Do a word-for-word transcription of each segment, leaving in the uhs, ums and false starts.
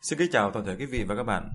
Xin kính chào toàn thể quý vị và các bạn.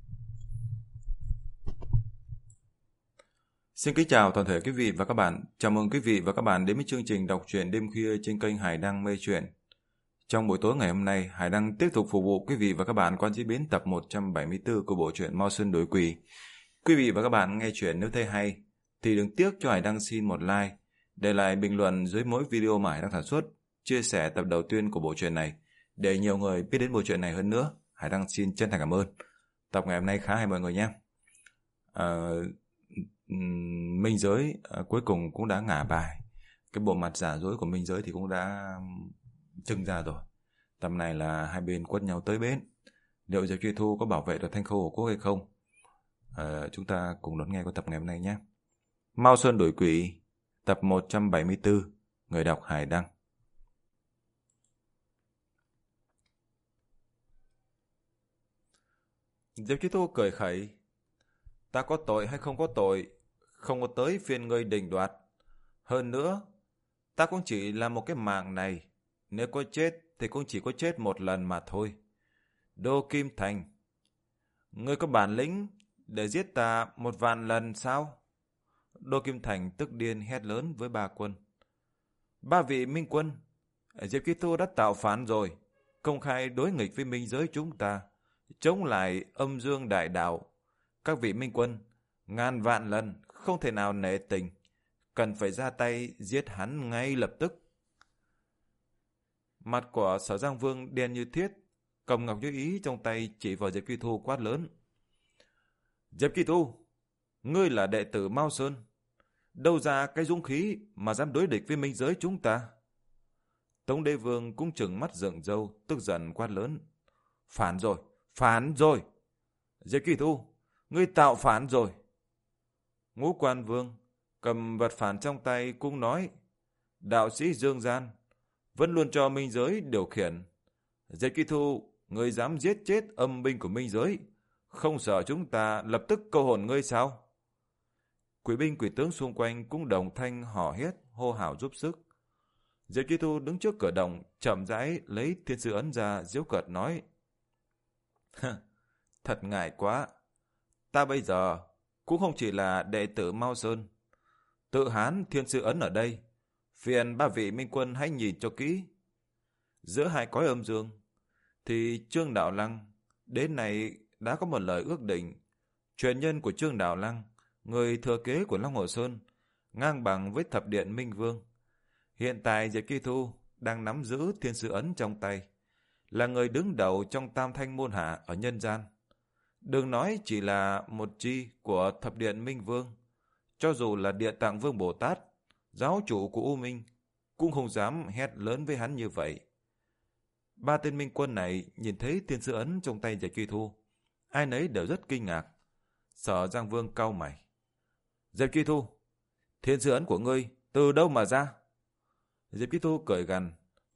Xin kính chào toàn thể quý vị và các bạn. Chào mừng quý vị và các bạn đến với chương trình đọc truyện đêm khuya trên kênh Hải Đăng Mê Chuyện. Trong buổi tối ngày hôm nay, Hải Đăng tiếp tục phục vụ quý vị và các bạn quan diễn biến tập một trăm bảy mươi tư của bộ truyện Mao Sơn Đổi Quỷ. Quý vị và các bạn nghe chuyện nếu thấy hay thì đừng tiếc cho Hải Đăng xin một like, để lại bình luận dưới mỗi video mà Hải Đăng sản xuất, chia sẻ tập đầu tiên của bộ truyện này để nhiều người biết đến bộ truyện này hơn nữa. Hải Đăng xin chân thành cảm ơn. Tập ngày hôm nay khá hay mọi người nhé. À, Minh Giới à, cuối cùng cũng đã ngả bài. Cái bộ mặt giả dối của Minh Giới thì cũng đã trưng ra rồi. Tập này là hai bên quất nhau tới bến. Liệu Diệp Truy Thu có bảo vệ được Thanh Khâu Hổ Quốc hay không? À, chúng ta cùng đón nghe qua tập ngày hôm nay nhé. Mao Sơn Đổi Quỷ, tập một trăm bảy mươi tư. Người đọc Hải Đăng. Diệp Truy Thu cười khẩy. Ta có tội hay không có tội, không có tới phiên ngươi định đoạt. Hơn nữa, ta cũng chỉ là một cái mạng này. Nếu có chết thì cũng chỉ có chết một lần mà thôi. Đô Kim Thành, ngươi có bản lĩnh để giết ta một vạn lần sao? Đô Kim Thành tức điên hét lớn với ba quân. Ba vị minh quân, Diệp Truy Thu đã tạo phản rồi, công khai đối nghịch với minh giới chúng ta, chống lại âm dương đại đạo. Các vị minh quân, ngàn vạn lần không thể nào nể tình, cần phải ra tay giết hắn ngay lập tức. Mặt của Sở Giang Vương đen như thiết, cầm ngọc như ý trong tay chỉ vào Diệp Truy Thu quát lớn. Diệp Truy Thu, ngươi là đệ tử Mao Sơn, đâu ra cái dũng khí mà dám đối địch với minh giới chúng ta? Tống Đế Vương cũng trừng mắt dựng râu, tức giận quát lớn. Phản rồi, phản rồi! Diệp Truy Thu, ngươi tạo phản rồi! Ngũ Quan Vương cầm vật phản trong tay cũng nói. Đạo sĩ Dương Gian vẫn luôn cho minh giới điều khiển. Diệp Truy Thu, ngươi dám giết chết âm binh của minh giới, không sợ chúng ta lập tức câu hồn ngươi sao? Quỷ binh quỷ tướng xung quanh cũng đồng thanh hò hét hô hào giúp sức. Diệp Truy Thu đứng trước cửa động, chậm rãi lấy thiên sư ấn ra, giễu cợt nói. Thật ngại quá, ta bây giờ cũng không chỉ là đệ tử Mao Sơn. Tự hán thiên sư ấn ở đây, phiền ba vị minh quân hãy nhìn cho kỹ. Giữa hai cõi âm dương thì Trương Đạo Lăng đến nay đã có một lời ước định. Truyền nhân của Trương Đạo Lăng, người thừa kế của Long Hồ Sơn, ngang bằng với thập điện Minh Vương. Hiện tại Diệp Truy Thu đang nắm giữ thiên sư ấn trong tay, là người đứng đầu trong tam thanh môn hạ ở nhân gian. Đừng nói chỉ là một chi của thập điện Minh Vương, cho dù là Địa Tạng Vương Bồ Tát, giáo chủ của U Minh, cũng không dám hét lớn với hắn như vậy. Ba tên minh quân này nhìn thấy thiên sư ấn trong tay Diệp Truy Thu, ai nấy đều rất kinh ngạc. Sở Giang Vương cau mày. Diệp Truy Thu, thiên sư ấn của ngươi từ đâu mà ra? Diệp Truy Thu cười gằn.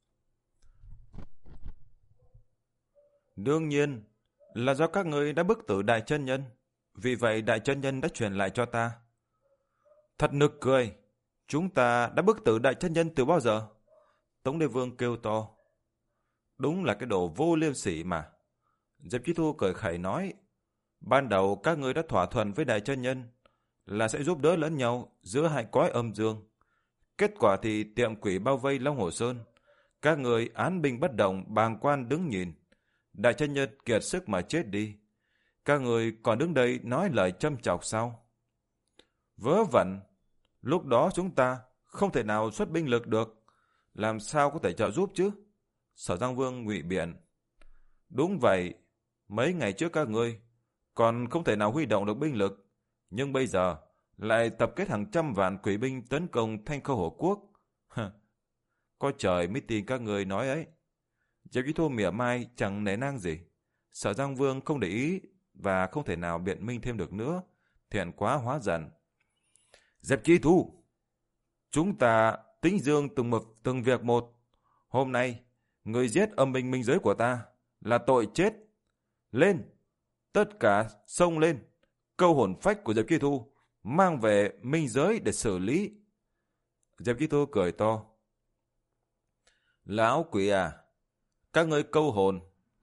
Đương nhiên là do các ngươi đã bức tử Đại Chân Nhân, vì vậy Đại Chân Nhân đã truyền lại cho ta. Thật nực cười, chúng ta đã bức tử Đại Chân Nhân từ bao giờ? Tống Đế Vương kêu to. Đúng là cái đồ vô liêm sỉ mà. Diệp Truy Thu cười khẩy nói. Ban đầu các ngươi đã thỏa thuận với Đại Chân Nhân là sẽ giúp đỡ lẫn nhau giữa hai cõi âm dương. Kết quả thì tiệm quỷ bao vây Long Hồ Sơn, các người án binh bất động, bàng quan đứng nhìn. Đại Chân Nhân kiệt sức mà chết đi, các người còn đứng đây nói lời châm chọc sao? Vớ vẩn, lúc đó chúng ta không thể nào xuất binh lực được, làm sao có thể trợ giúp chứ? Sở Giang Vương ngụy biện. Đúng vậy, mấy ngày trước các ngươi còn không thể nào huy động được binh lực, nhưng bây giờ lại tập kết hàng trăm vạn quỷ binh tấn công Thanh Khâu Hổ Quốc. Có trời mới tin các người nói ấy. Diệp Truy Thu mỉa mai chẳng nể nang gì. Sở Giang Vương không để ý và không thể nào biện minh thêm được nữa, thiện quá hóa giận. Diệp Truy Thu, chúng ta tính dương từng một từng việc một. Hôm nay người giết âm binh minh giới của ta là tội chết. Lên, tất cả xông lên, câu hồn phách của Diệp Truy Thu mang về minh giới để xử lý. Diệp Truy Thu cười to. Lão quỷ à, các ngươi câu hồn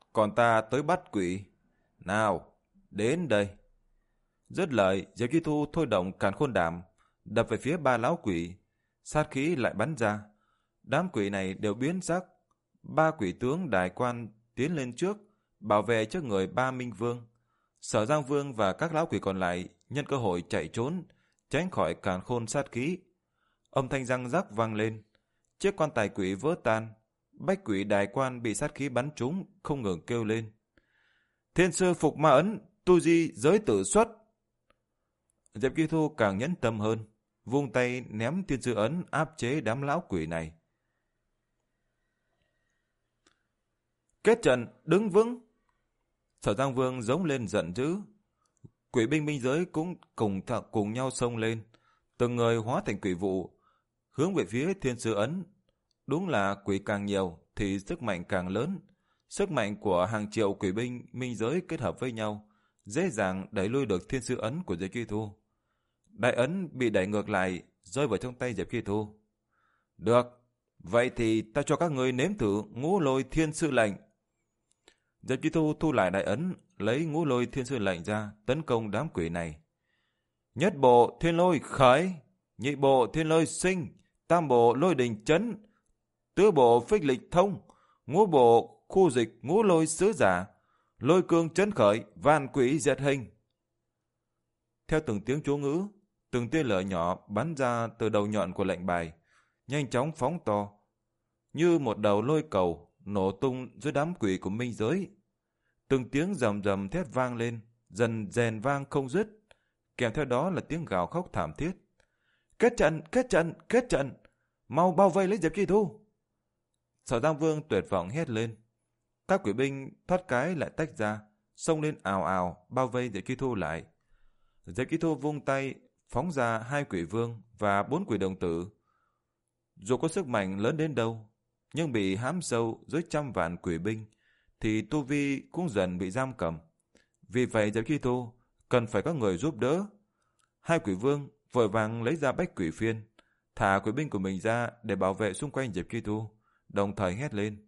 Còn ta tới bắt quỷ. Nào, đến đây. Dứt lời, Diệp Chi Thu thôi động càn khôn đàm, đập về phía ba lão quỷ. Sát khí lại bắn ra. Đám quỷ này đều biến sắc. Ba quỷ tướng đại quan tiến lên trước, bảo vệ trước người ba Minh Vương. Sở Giang Vương và các lão quỷ còn lại nhân cơ hội chạy trốn, tránh khỏi càn khôn sát khí. Âm thanh răng rắc vang lên. Chiếc quan tài quỷ vỡ tan. Bách quỷ đại quan bị sát khí bắn trúng, không ngừng kêu lên. Thiên sư phục ma ấn, tu di giới tử xuất. Diệp Chi Thu càng nhẫn tâm hơn, vung tay ném thiên sư ấn áp chế đám lão quỷ này. Kết trận, đứng vững. Sở Giang Vương giống lên giận dữ. Quỷ binh binh giới cũng cùng th- cùng nhau xông lên, từng người hóa thành quỷ vụ, hướng về phía thiên sư ấn. Đúng là quỷ càng nhiều thì sức mạnh càng lớn. Sức mạnh của hàng triệu quỷ binh minh giới kết hợp với nhau, dễ dàng đẩy lui được thiên sư ấn của Diệp Chi Thu. Đại ấn bị đẩy ngược lại, rơi vào trong tay Diệp Chi Thu. Được, vậy thì ta cho các ngươi nếm thử ngũ lôi thiên sư lệnh. Diệp Chi Thu thu lại đại ấn, lấy ngũ lôi thiên sư lệnh ra, tấn công đám quỷ này. Nhất bộ thiên lôi khởi, nhị bộ thiên lôi sinh, tam bộ lôi đình chấn, tứ bộ phích lịch thông, ngũ bộ khu dịch ngũ lôi sứ giả, lôi cương chấn khởi, vạn quỷ diệt hình. Theo từng tiếng chú ngữ, từng tia lửa nhỏ bắn ra từ đầu nhọn của lệnh bài, nhanh chóng phóng to, như một đầu lôi cầu nổ tung dưới đám quỷ của minh giới. Từng tiếng rầm rầm thét vang lên, dần rèn vang không dứt, kèm theo đó là tiếng gào khóc thảm thiết. Kết trận, kết trận, kết trận, mau bao vây lấy Diệp Chi Thu. Sở Giang Vương tuyệt vọng hét lên. Các quỷ binh thoát cái lại tách ra, xông lên ào ào bao vây Diệp Chi Thu lại. Diệp Chi Thu vung tay phóng ra hai quỷ vương và bốn quỷ đồng tử. Dù có sức mạnh lớn đến đâu, nhưng bị hãm sâu dưới trăm vạn quỷ binh, thì tu vi cũng dần bị giam cầm. Vì vậy Diệp Chi Thu cần phải có người giúp đỡ. Hai quỷ vương vội vàng lấy ra bách quỷ phiên, thả quỷ binh của mình ra để bảo vệ xung quanh Diệp Chi Thu, đồng thời hét lên.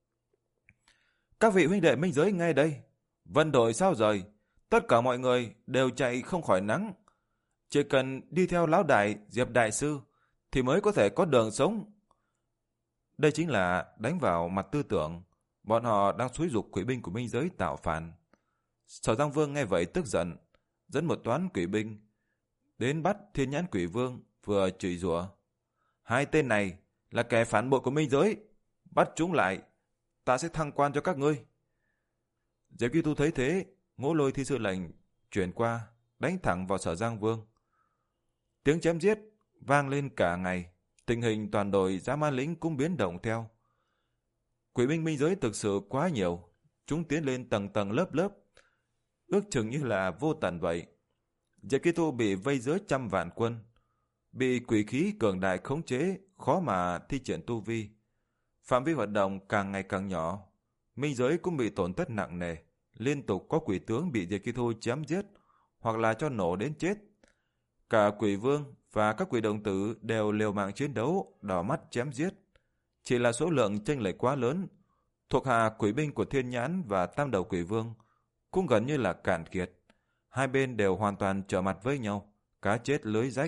Các vị huynh đệ minh giới ngay đây, vân đội sao rời, tất cả mọi người đều chạy không khỏi nắng. Chỉ cần đi theo lão đại Diệp đại sư thì mới có thể có đường sống. Đây chính là đánh vào mặt tư tưởng. Bọn họ đang xúi giục quỷ binh của minh giới tạo phản. Sở Giang Vương nghe vậy tức giận, dẫn một toán quỷ binh đến bắt Thiên Nhãn Quỷ Vương, vừa chửi rủa. Hai tên này là kẻ phản bội của minh giới, bắt chúng lại, ta sẽ thăng quan cho các ngươi. Diệp Chi Thu thấy thế, ngũ lôi thi sư lệnh chuyển qua, đánh thẳng vào Sở Giang Vương. Tiếng chém giết vang lên cả ngày, tình hình toàn đội Dã Man Lĩnh cũng biến động theo. Quỷ binh minh giới thực sự quá nhiều, chúng tiến lên tầng tầng lớp lớp, ước chừng như là vô tận vậy. Diệp Chi Thu bị vây giữa trăm vạn quân, bị quỷ khí cường đại khống chế, khó mà thi triển tu vi. Phạm vi hoạt động càng ngày càng nhỏ, minh giới cũng bị tổn thất nặng nề, liên tục có quỷ tướng bị Diệp Chi Thu chém giết hoặc là cho nổ đến chết. Cả quỷ vương và các quỷ đồng tử đều liều mạng chiến đấu, đỏ mắt chém giết. Chỉ là số lượng chênh lệch quá lớn, thuộc hạ quỷ binh của Thiên Nhãn và Tam Đầu Quỷ Vương cũng gần như là cạn kiệt. Hai bên đều hoàn toàn trở mặt với nhau, cá chết lưới rách.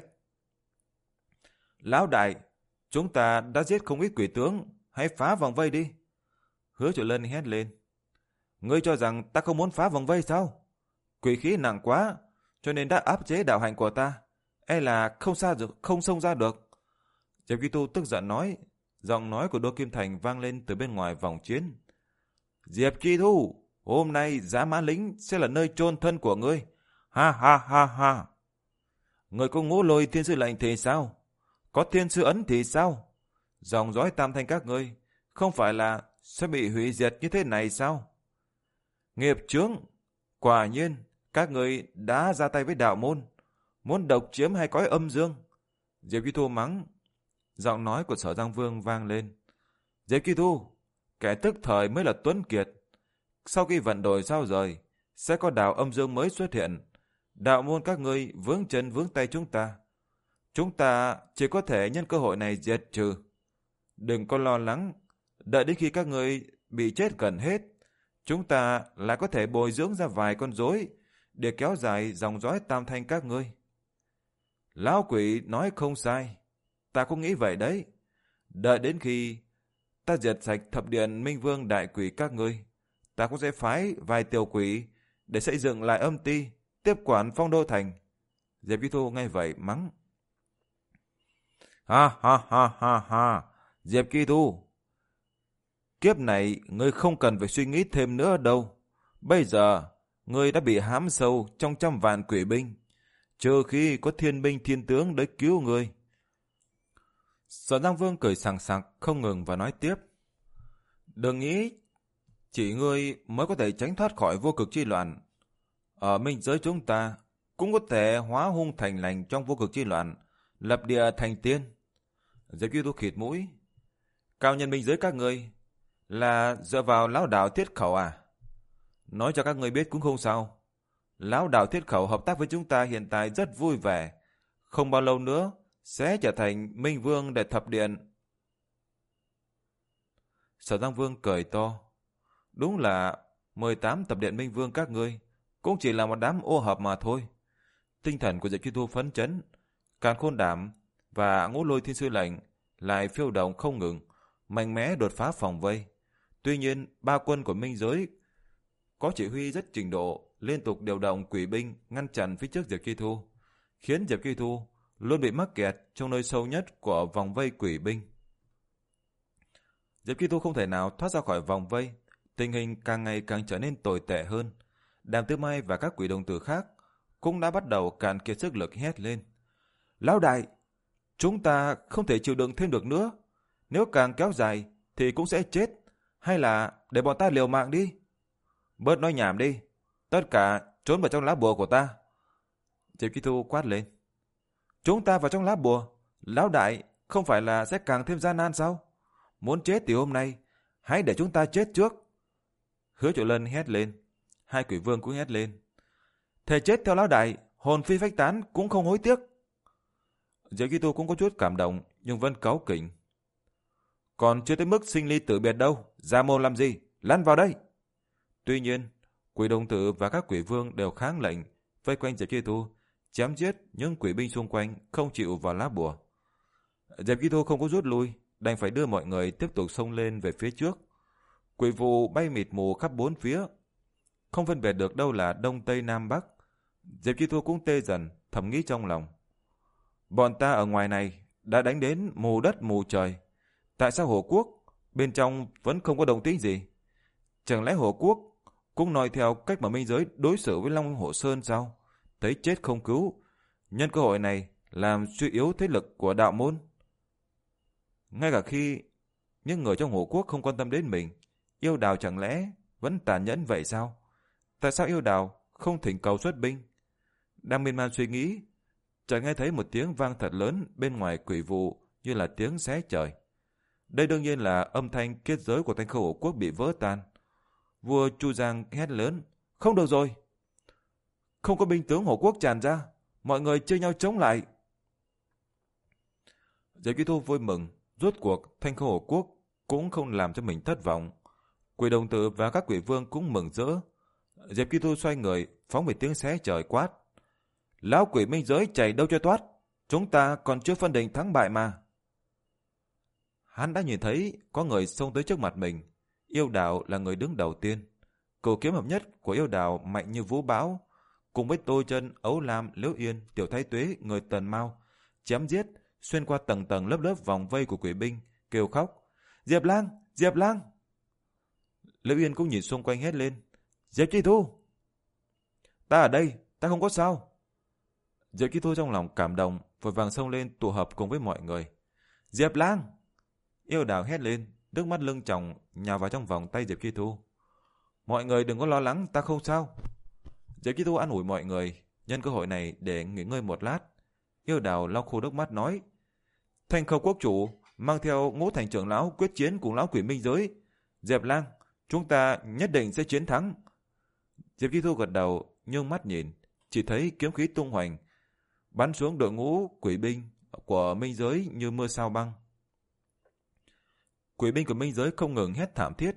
Lão đại, chúng ta đã giết không ít quỷ tướng, hãy phá vòng vây đi. Hứa Chủ Lân hét lên. Ngươi cho rằng ta không muốn phá vòng vây sao? Quỷ khí nặng quá, cho nên đã áp chế đạo hành của ta, e là không xa được, không xông ra được. Diệp Chi Thu tức giận nói. Giọng nói của Đô Kim Thành vang lên từ bên ngoài vòng chiến. Diệp Chi Thu, hôm nay Dã Man Lĩnh sẽ là nơi chôn thân của ngươi. Ha ha ha ha. Người có ngũ lôi thiên sư lệnh thì sao? Có thiên sư ấn thì sao? Dòng dõi tam thanh các ngươi không phải là sẽ bị hủy diệt như thế này sao? Nghiệp chướng, quả nhiên các ngươi đã ra tay với đạo môn, muốn độc chiếm hai cõi âm dương. Diệp Chi Thu mắng. Giọng nói của Sở Giang Vương vang lên. Diệp Chi Thu, kẻ tức thời mới là tuấn kiệt. Sau khi vận đổi sao rời, sẽ có đạo âm dương mới xuất hiện. Đạo môn các ngươi vướng chân vướng tay chúng ta. Chúng ta chỉ có thể nhân cơ hội này diệt trừ. Đừng có lo lắng, đợi đến khi các ngươi bị chết gần hết, chúng ta lại có thể bồi dưỡng ra vài con rối để kéo dài dòng dõi tam thanh các ngươi. Lão quỷ nói không sai, ta cũng nghĩ vậy đấy. Đợi đến khi ta diệt sạch thập điện Minh Vương đại quỷ các ngươi, ta cũng sẽ phái vài tiểu quỷ để xây dựng lại âm ty, tiếp quản Phong Đô Thành. Diệp Kỳ Thu nghe vậy mắng. Ha ha ha ha ha, Diệp Kỳ Thu, kiếp này ngươi không cần phải suy nghĩ thêm nữa đâu. Bây giờ, ngươi đã bị hãm sâu trong trăm vạn quỷ binh, trừ khi có thiên binh thiên tướng đến cứu ngươi. Sở Giang Vương cười sảng sặc không ngừng và nói tiếp. Đừng nghĩ chỉ ngươi mới có thể tránh thoát khỏi vô cực chi loạn. Ở minh giới chúng ta cũng có thể hóa hung thành lành trong vô cực chi loạn, lập địa thành tiên. Diệp Kỳ Thu khịt mũi. Cao nhân minh giới các ngươi là dựa vào lão đạo Thiết Khẩu à? Nói cho các ngươi biết cũng không sao. Lão đạo Thiết Khẩu hợp tác với chúng ta hiện tại rất vui vẻ, không bao lâu nữa sẽ trở thành Minh Vương để thập điện. Sở Giang Vương cười to. Đúng là mười tám thập điện Minh Vương các ngươi cũng chỉ là một đám ô hợp mà thôi. Tinh thần của Diệp Kỳ Thu phấn chấn, Càn Khôn Đảm và Ngũ Lôi Thiên Sư lệnh lại phiêu động không ngừng, mạnh mẽ đột phá phòng vây. Tuy nhiên, ba quân của minh giới có chỉ huy rất trình độ, liên tục điều động quỷ binh ngăn chặn phía trước Diệp Kỳ Thu, khiến Diệp Kỳ Thu luôn bị mắc kẹt trong nơi sâu nhất của vòng vây quỷ binh. Diệp Kỳ Thu không thể nào thoát ra khỏi vòng vây, tình hình càng ngày càng trở nên tồi tệ hơn. Đàm Tư Mai và các quỷ đồng tử khác cũng đã bắt đầu cạn kiệt sức lực hét lên. Lão đại, chúng ta không thể chịu đựng thêm được nữa. Nếu càng kéo dài thì cũng sẽ chết. Hay là để bọn ta liều mạng đi. Bớt nói nhảm đi. Tất cả trốn vào trong lá bùa của ta. Diệp Kỳ Thu quát lên. Chúng ta vào trong lá bùa. Lão đại không phải là sẽ càng thêm gian nan sao? Muốn chết thì hôm nay hãy để chúng ta chết trước. Hứa Triệu Lân hét lên. Hai quỷ vương cũng hét lên. Thề chết theo lão đại, hồn phi phách tán cũng không hối tiếc. Diệp Kỳ Thu cũng có chút cảm động nhưng vẫn cáu kỉnh. Còn chưa tới mức sinh ly tử biệt đâu, ra mồm làm gì, lăn vào đây. Tuy nhiên, quỷ đồng tử và các quỷ vương đều kháng lệnh vây quanh Diệp Kỳ Thu, chém giết những quỷ binh xung quanh không chịu vào lá bùa. Diệp Kỳ Thu không có rút lui, đành phải đưa mọi người tiếp tục xông lên về phía trước. Quỷ vụ bay mịt mù khắp bốn phía, không phân biệt được đâu là đông tây nam bắc. Diệp Kỳ Thu cũng tê dần, thầm nghĩ trong lòng. Bọn ta ở ngoài này đã đánh đến mù đất mù trời. Tại sao Hồ Quốc bên trong vẫn không có động tĩnh gì? Chẳng lẽ Hồ Quốc cũng nói theo cách mà minh giới đối xử với Long Hồ Sơn sao? Thấy chết không cứu, nhân cơ hội này làm suy yếu thế lực của đạo môn. Ngay cả khi những người trong Hồ Quốc không quan tâm đến mình, Yêu Đào chẳng lẽ vẫn tàn nhẫn vậy sao? Tại sao Yêu Đào không thỉnh cầu xuất binh? Đang miên man suy nghĩ, chợt nghe thấy một tiếng vang thật lớn bên ngoài quỷ vụ như là tiếng xé trời. Đây đương nhiên là âm thanh kết giới của Thanh Khâu Hồ Quốc bị vỡ tan. Vua Chu Giang hét lớn. Không được rồi. Không có binh tướng Hồ Quốc tràn ra. Mọi người chia nhau chống lại. Diệp Kỳ Thu vui mừng. Rốt cuộc Thanh Khâu Hồ Quốc cũng không làm cho mình thất vọng. Quỷ đồng tử và các quỷ vương cũng mừng rỡ. Diệp Kỳ Thu xoay người phóng một tiếng xé trời quát. Lão quỷ minh giới chạy đâu cho thoát. Chúng ta còn chưa phân định thắng bại mà. Hắn đã nhìn thấy có người xông tới trước mặt mình. Yêu Đào là người đứng đầu tiên. Cửu kiếm hợp nhất của Yêu Đào mạnh như vũ bão, cùng với Tô Chân, Ấu Lam, Liễu Yên, Tiểu Thái Tuế, người Tần Mao, chém giết xuyên qua tầng tầng lớp lớp vòng vây của quỷ binh, kêu khóc. Diệp Lang, Diệp Lang. Liễu Yên cũng nhìn xung quanh hét lên. Diệp Kỳ Thu. Ta ở đây, ta không có sao. Diệp Kỳ Thu trong lòng cảm động, vội vàng xông lên tụ hợp cùng với mọi người. Diệp Lang. Yêu Đào hét lên, nước mắt lưng tròng nhào vào trong vòng tay Diệp Kỳ Thu. Mọi người đừng có lo lắng, ta không sao. Diệp Kỳ Thu an ủi mọi người, nhân cơ hội này để nghỉ ngơi một lát. Yêu Đào lau khô nước mắt nói. Thanh Khâu Quốc chủ mang theo Ngũ Thành trưởng lão quyết chiến cùng lão quỷ minh giới. Diệp Lang, chúng ta nhất định sẽ chiến thắng. Diệp Kỳ Thu gật đầu, nhương mắt nhìn, chỉ thấy kiếm khí tung hoành, bắn xuống đội ngũ quỷ binh của minh giới như mưa sao băng. Quỷ binh của minh giới không ngừng hét thảm thiết,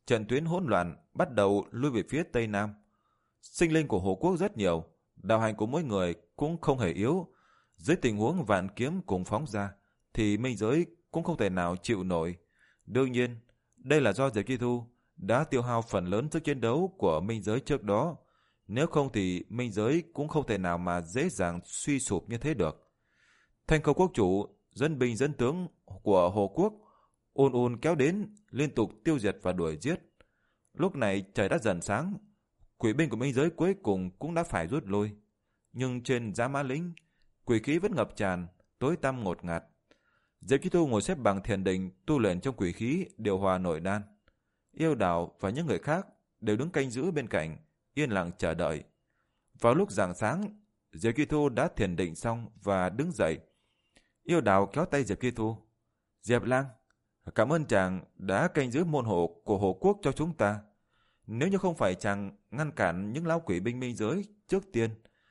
trận tuyến hỗn loạn bắt đầu lui về phía tây nam. Sinh linh của Hồ Quốc rất nhiều, đạo hành của mỗi người cũng không hề yếu. Dưới tình huống vạn kiếm cùng phóng ra, thì minh giới cũng không thể nào chịu nổi. Đương nhiên, đây là do Diệp Chi Thu đã tiêu hao phần lớn sức chiến đấu của minh giới trước đó. Nếu không thì minh giới cũng không thể nào mà dễ dàng suy sụp như thế được. Thanh Khâu quốc chủ, dân binh dân tướng của Hồ Quốc ùn ùn kéo đến, liên tục tiêu diệt và đuổi giết. Lúc này trời đã dần sáng, quỷ binh của minh giới cuối cùng cũng đã phải rút lui. Nhưng trên Dã Mã Lĩnh, quỷ khí vẫn ngập tràn, tối tăm ngột ngạt. Diệp Chi Thu ngồi xếp bằng thiền định tu luyện trong quỷ khí điều hòa nội đan. Yêu Đào và những người khác đều đứng canh giữ bên cạnh, yên lặng chờ đợi. Vào lúc rạng sáng, Diệp Chi Thu đã thiền định xong và đứng dậy. Yêu Đào kéo tay Diệp Chi Thu. Diệp Lang, cảm ơn chàng đã canh giữ môn hộ của Hồ Quốc cho chúng ta. Nếu như không phải chàng ngăn cản những lão quỷ binh minh giới trước tiên,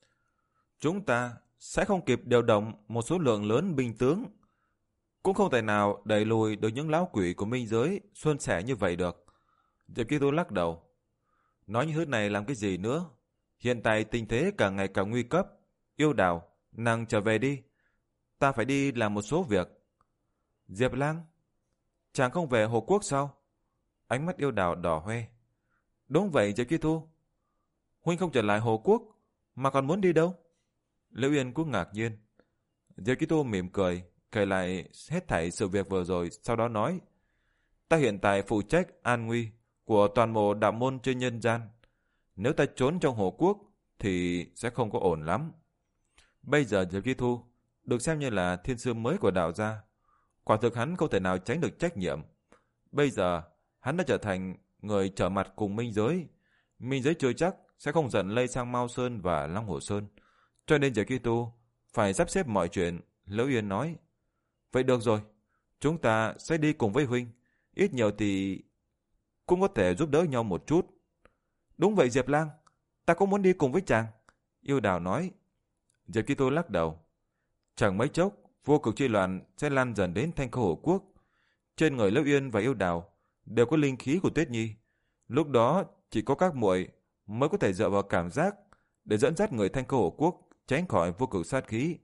chúng ta sẽ không kịp điều động một số lượng lớn binh tướng, cũng không thể nào đẩy lùi được những lão quỷ của minh giới suôn sẻ như vậy được. Diệp Chi Thu lắc đầu. Nói như thế này làm cái gì nữa? Hiện tại tình thế càng ngày càng nguy cấp. Yêu Đào, nàng trở về đi. Ta phải đi làm một số việc. Diệp Lang, chàng không về Hồ Quốc sao? Ánh mắt Yêu Đào đỏ hoe. Đúng vậy Diệp Chi Thu. Huynh không trở lại Hồ Quốc, mà còn muốn đi đâu? Liễu Yên cũng ngạc nhiên. Diệp Chi Thu mỉm cười, kể lại hết thảy sự việc vừa rồi, sau đó nói: Ta hiện tại phụ trách an nguy của toàn bộ đạo môn trên nhân gian. Nếu ta trốn trong Hồ Quốc thì sẽ không có ổn lắm. Bây giờ Diệp Chi Thu được xem như là thiên sư mới của đạo gia. Quả thực hắn không thể nào tránh được trách nhiệm. Bây giờ hắn đã trở thành người trở mặt cùng minh giới. Minh giới chưa chắc sẽ không dần lây sang Mao Sơn và Long Hồ Sơn. Cho nên Diệp Chi Thu phải sắp xếp mọi chuyện. Liễu Yên nói: Vậy được rồi, chúng ta sẽ đi cùng với huynh. Ít nhiều thì cũng có thể giúp đỡ nhau một chút. Đúng vậy Diệp Lang, ta cũng muốn đi cùng với chàng. Yêu Đào nói. Diệp Chi Thu lắc đầu. Chẳng mấy chốc, vô cực chi loạn sẽ lan dần đến Thanh Khâu Hồ Quốc. Trên người Liễu Yên và Yêu Đào đều có linh khí của Tuyết Nhi. Lúc đó chỉ có các muội mới có thể dựa vào cảm giác để dẫn dắt người Thanh Khâu Hồ Quốc tránh khỏi vô cực sát khí.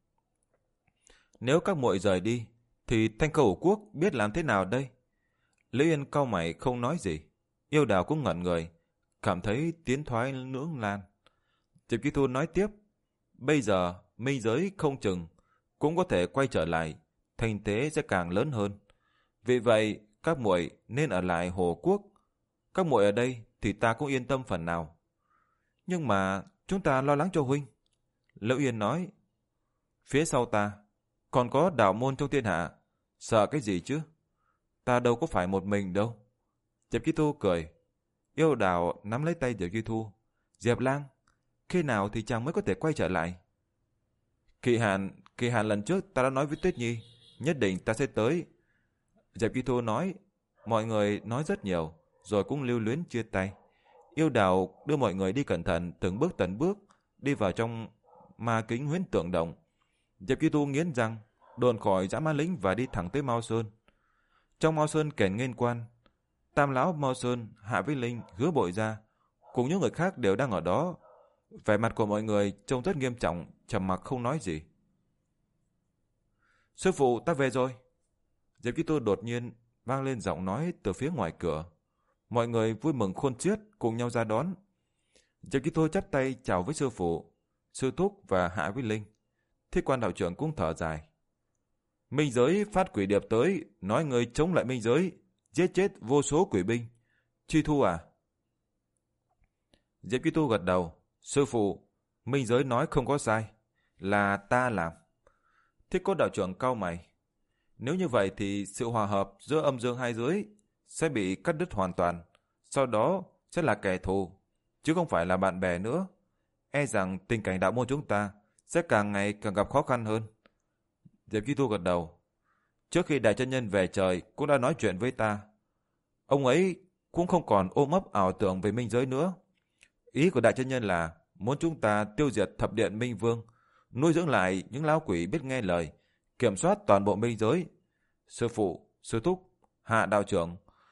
Nếu các muội rời đi, thì Thanh Khâu Hồ Quốc biết làm thế nào đây? Liễu Yên cau mày không nói gì. Yêu Đào cũng ngẩn người, cảm thấy tiến thoái lưỡng lan. Diệp Chi Thu nói tiếp: Bây giờ minh giới không chừng cũng có thể quay trở lại, thành thế sẽ càng lớn hơn. Vì vậy các muội nên ở lại Hồ Quốc. Các muội ở đây thì ta cũng yên tâm phần nào. Nhưng mà chúng ta lo lắng cho huynh. Liễu Yên nói: Phía sau ta còn có đạo môn trong thiên hạ, sợ cái gì chứ? Ta đâu có phải một mình đâu. Diệp Chi Thu cười. Yêu Đào nắm lấy tay Diệp Chi Thu. Diệp Lang, khi nào thì chàng mới có thể quay trở lại? Kỳ hạn, kỳ hạn lần trước ta đã nói với Tuyết Nhi, nhất định ta sẽ tới. Diệp Chi Thu nói. Mọi người nói rất nhiều, rồi cũng lưu luyến chia tay. Yêu Đào đưa mọi người đi cẩn thận, từng bước từng bước đi vào trong ma kính huyễn tượng động. Diệp Chi Thu nghiến răng, đồn khỏi Dã Mã Lĩnh và đi thẳng tới Mao Sơn. Trong Mao Sơn kèn nghênh quan, Tam lão Mao Sơn, Hạ Vĩ Linh, Hứa Bội Gia cùng những người khác đều đang ở đó. Vẻ mặt của mọi người trông rất nghiêm trọng, trầm mặc không nói gì. Sư phụ, ta về rồi. Diệp Chi Thu đột nhiên vang lên giọng nói từ phía ngoài cửa. Mọi người vui mừng khôn xiết cùng nhau ra đón. Diệp Chi Thu chắp tay chào với sư phụ, sư thúc và Hạ Vĩ Linh. Thiết Quan đạo trưởng cũng thở dài. Minh giới phát quỷ điệp tới, nói người chống lại minh giới, giết chết vô số quỷ binh. Chi Thu à? Diệp Chi Thu gật đầu. Sư phụ, minh giới nói không có sai, là ta làm. Thiết Cốt đạo trưởng cau mày. Nếu như vậy thì sự hòa hợp giữa âm dương hai giới sẽ bị cắt đứt hoàn toàn, sau đó sẽ là kẻ thù, chứ không phải là bạn bè nữa. E rằng tình cảnh đạo môn chúng ta sẽ càng ngày càng gặp khó khăn hơn. Diệp Chi Thu gật đầu. Trước khi đại chân nhân về trời cũng đã nói chuyện với ta. Ông ấy cũng không còn ôm ấp ảo tưởng về minh giới nữa. Ý của đại chân nhân là muốn chúng ta tiêu diệt thập điện minh vương, nuôi dưỡng lại những lão quỷ biết nghe lời, kiểm soát toàn bộ minh giới. Sư phụ, sư thúc, Hạ đạo trưởng,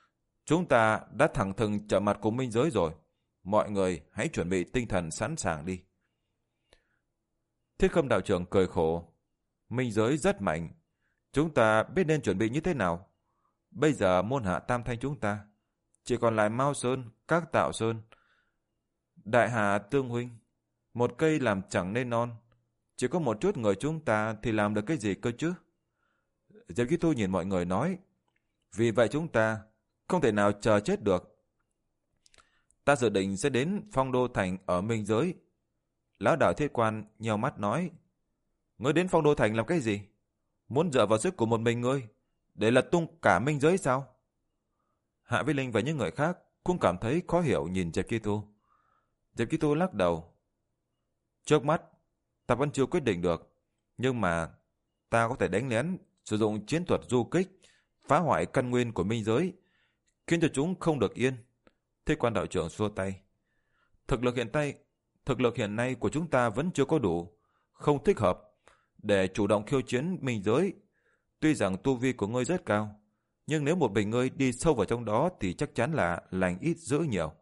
Chúng ta đã thẳng thừng trở mặt cùng minh giới rồi. Mọi người hãy chuẩn bị tinh thần sẵn sàng đi. Thiết Khâm đạo trưởng cười khổ. Minh giới rất mạnh. Chúng ta biết nên chuẩn bị như thế nào. Bây giờ môn hạ tam thanh chúng ta chỉ còn lại Mao Sơn, Các Tạo Sơn, Đại Hạ Tương Huynh. Một cây làm chẳng nên non. Chỉ có một chút người chúng ta thì làm được cái gì cơ chứ? Diệp Chí Thu nhìn mọi người nói. Vì vậy chúng ta không thể nào chờ chết được. Ta dự định sẽ đến Phong Đô Thành ở Minh Giới. Lão đạo Thiết Quan nheo mắt nói. Ngươi đến Phong Đô Thành làm cái gì? Muốn dựa vào sức của một mình ngươi để lật tung cả Minh Giới sao? Hạ Vĩ Linh và những người khác cũng cảm thấy khó hiểu nhìn Diệp Chí Thu. Diệp Chí Thu lắc đầu. Trước mắt ta vẫn chưa quyết định được, nhưng mà ta có thể đánh lén, sử dụng chiến thuật du kích, phá hoại căn nguyên của Minh Giới, khiến cho chúng không được yên. Thiết Quan đạo trưởng xua tay. Thực lực hiện tay, thực lực hiện nay của chúng ta vẫn chưa có đủ, không thích hợp để chủ động khiêu chiến Minh Giới. Tuy rằng tu vi của ngươi rất cao, nhưng nếu một mình ngươi đi sâu vào trong đó thì chắc chắn là lành ít dữ nhiều.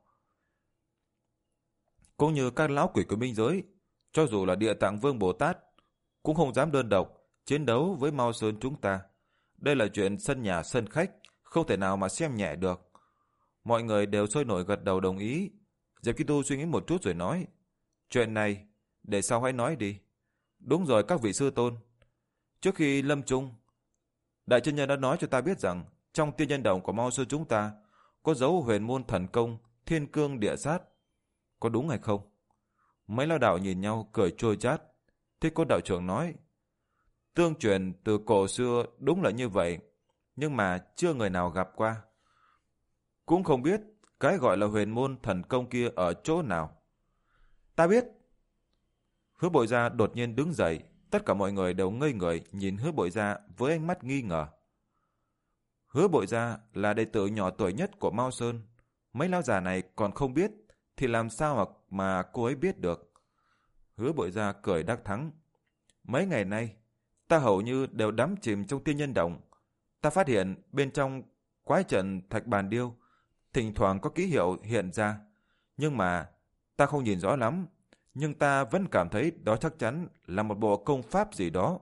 Cũng như các lão quỷ của Minh Giới, cho dù là Địa Tạng Vương Bồ Tát cũng không dám đơn độc chiến đấu với Mao Sơn chúng ta. Đây là chuyện sân nhà sân khách, không thể nào mà xem nhẹ được. Mọi người đều sôi nổi gật đầu đồng ý. Diệp Chí Tu suy nghĩ một chút rồi nói. Chuyện này để sau hãy nói đi. Đúng rồi các vị sư tôn. Trước khi lâm chung, Đại chân nhân đã nói cho ta biết rằng trong tiên nhân đồng của Mao Sơn chúng ta có dấu huyền môn thần công Thiên Cương Địa Sát. Có đúng hay không? Mấy lão đạo nhìn nhau cười trôi chát. Thiết Cốt đạo trưởng nói. Tương truyền từ cổ xưa đúng là như vậy, nhưng mà chưa người nào gặp qua. Cũng không biết cái gọi là huyền môn thần công kia ở chỗ nào. Ta biết. Hứa Bội Gia đột nhiên đứng dậy. Tất cả mọi người đều ngây người nhìn Hứa Bội Gia với ánh mắt nghi ngờ. Hứa Bội Gia là đệ tử nhỏ tuổi nhất của Mao Sơn. Mấy lão già này còn không biết thì làm sao mà, mà cô ấy biết được. Hứa Bội Gia cười đắc thắng. Mấy ngày nay ta hầu như đều đắm chìm trong tiên nhân động. Ta phát hiện bên trong quái trận thạch bàn điêu thỉnh thoảng có ký hiệu hiện ra, nhưng mà ta không nhìn rõ lắm. Nhưng ta vẫn cảm thấy đó chắc chắn là một bộ công pháp gì đó.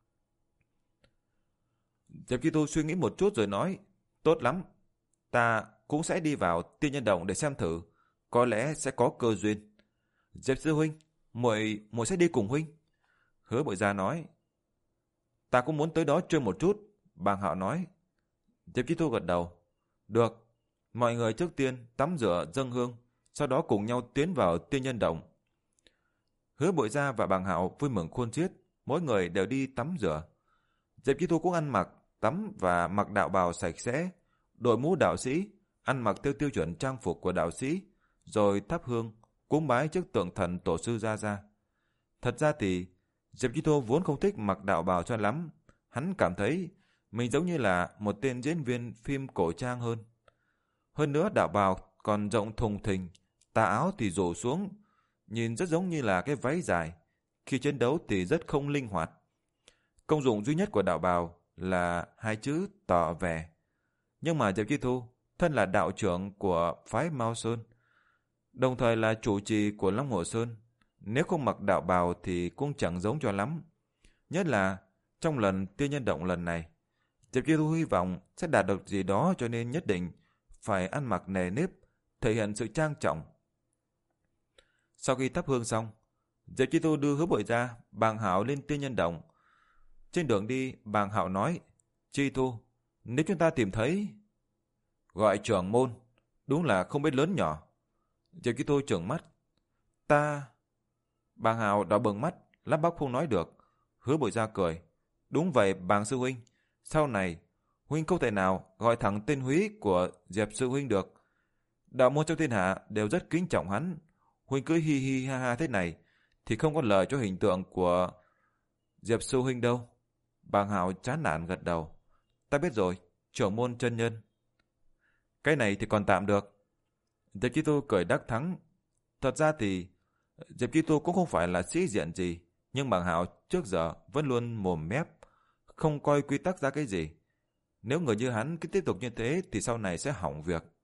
Diệp Chí Tu suy nghĩ một chút rồi nói. Tốt lắm, ta cũng sẽ đi vào tiên nhân động để xem thử, có lẽ sẽ có cơ duyên. Diệp sư huynh, muội muội sẽ đi cùng huynh. Hứa Bội Gia nói. Ta cũng muốn tới đó chơi một chút. Bàng Hạo nói. Diệp Chí Tu gật đầu. Được, mọi người trước tiên tắm rửa dâng hương, sau đó cùng nhau tiến vào tiên nhân động. Hứa Bội Gia và Bàng Hạo vui mừng khôn xiết, mỗi người đều đi tắm rửa. Diệp Chí Tu cũng ăn mặc tắm và mặc đạo bào sạch sẽ, đội mũ đạo sĩ, ăn mặc theo tiêu chuẩn trang phục của đạo sĩ, rồi thắp hương cúng bái trước tượng thần tổ sư Gia Gia. Thật ra thì Diệp Chí Tu vốn không thích mặc đạo bào cho lắm, hắn cảm thấy mình giống như là một tên diễn viên phim cổ trang hơn. Hơn nữa đạo bào còn rộng thùng thình, tà áo thì rủ xuống, nhìn rất giống như là cái váy dài. Khi chiến đấu thì rất không linh hoạt. Công dụng duy nhất của đạo bào là hai chữ tỏ vẻ. Nhưng mà Diệp Chí Thu thân là đạo trưởng của phái Mao Sơn, đồng thời là chủ trì của Long Hồ Sơn, nếu không mặc đạo bào thì cũng chẳng giống cho lắm. Nhất là trong lần tiên nhân động lần này, Diệp Chí Thu hy vọng sẽ đạt được gì đó, cho nên nhất định phải ăn mặc nề nếp, thể hiện sự trang trọng. Sau khi thắp hương xong, Diệp Chí Tu đưa Hứa Bội Gia, Bàng Hạo lên tiên nhân động. Trên đường đi, Bàng Hạo nói, Chí Tu, nếu chúng ta tìm thấy... Gọi trưởng môn, đúng là không biết lớn nhỏ. Diệp Chí Tu trợn mắt. Ta... Bàng Hạo đỏ bừng mắt, lắp bắp không nói được. Hứa Bội Gia cười. Đúng vậy Bàng sư huynh, sau này huynh không thể nào gọi thẳng tên húy của Diệp sư huynh được. Đạo môn trong thiên hạ đều rất kính trọng hắn. Huynh cứ hi hi ha ha thế này thì không có lời cho hình tượng của Diệp sư huynh đâu. Bàng Hạo chán nản gật đầu. Ta biết rồi, trưởng môn chân nhân. Cái này thì còn tạm được. Diệp Chí Tu cười đắc thắng. Thật ra thì Diệp Chí Tu cũng không phải là sĩ diện gì, nhưng Bàng Hạo trước giờ vẫn luôn mồm mép, không coi quy tắc ra cái gì. Nếu người như hắn cứ tiếp tục như thế thì sau này sẽ hỏng việc.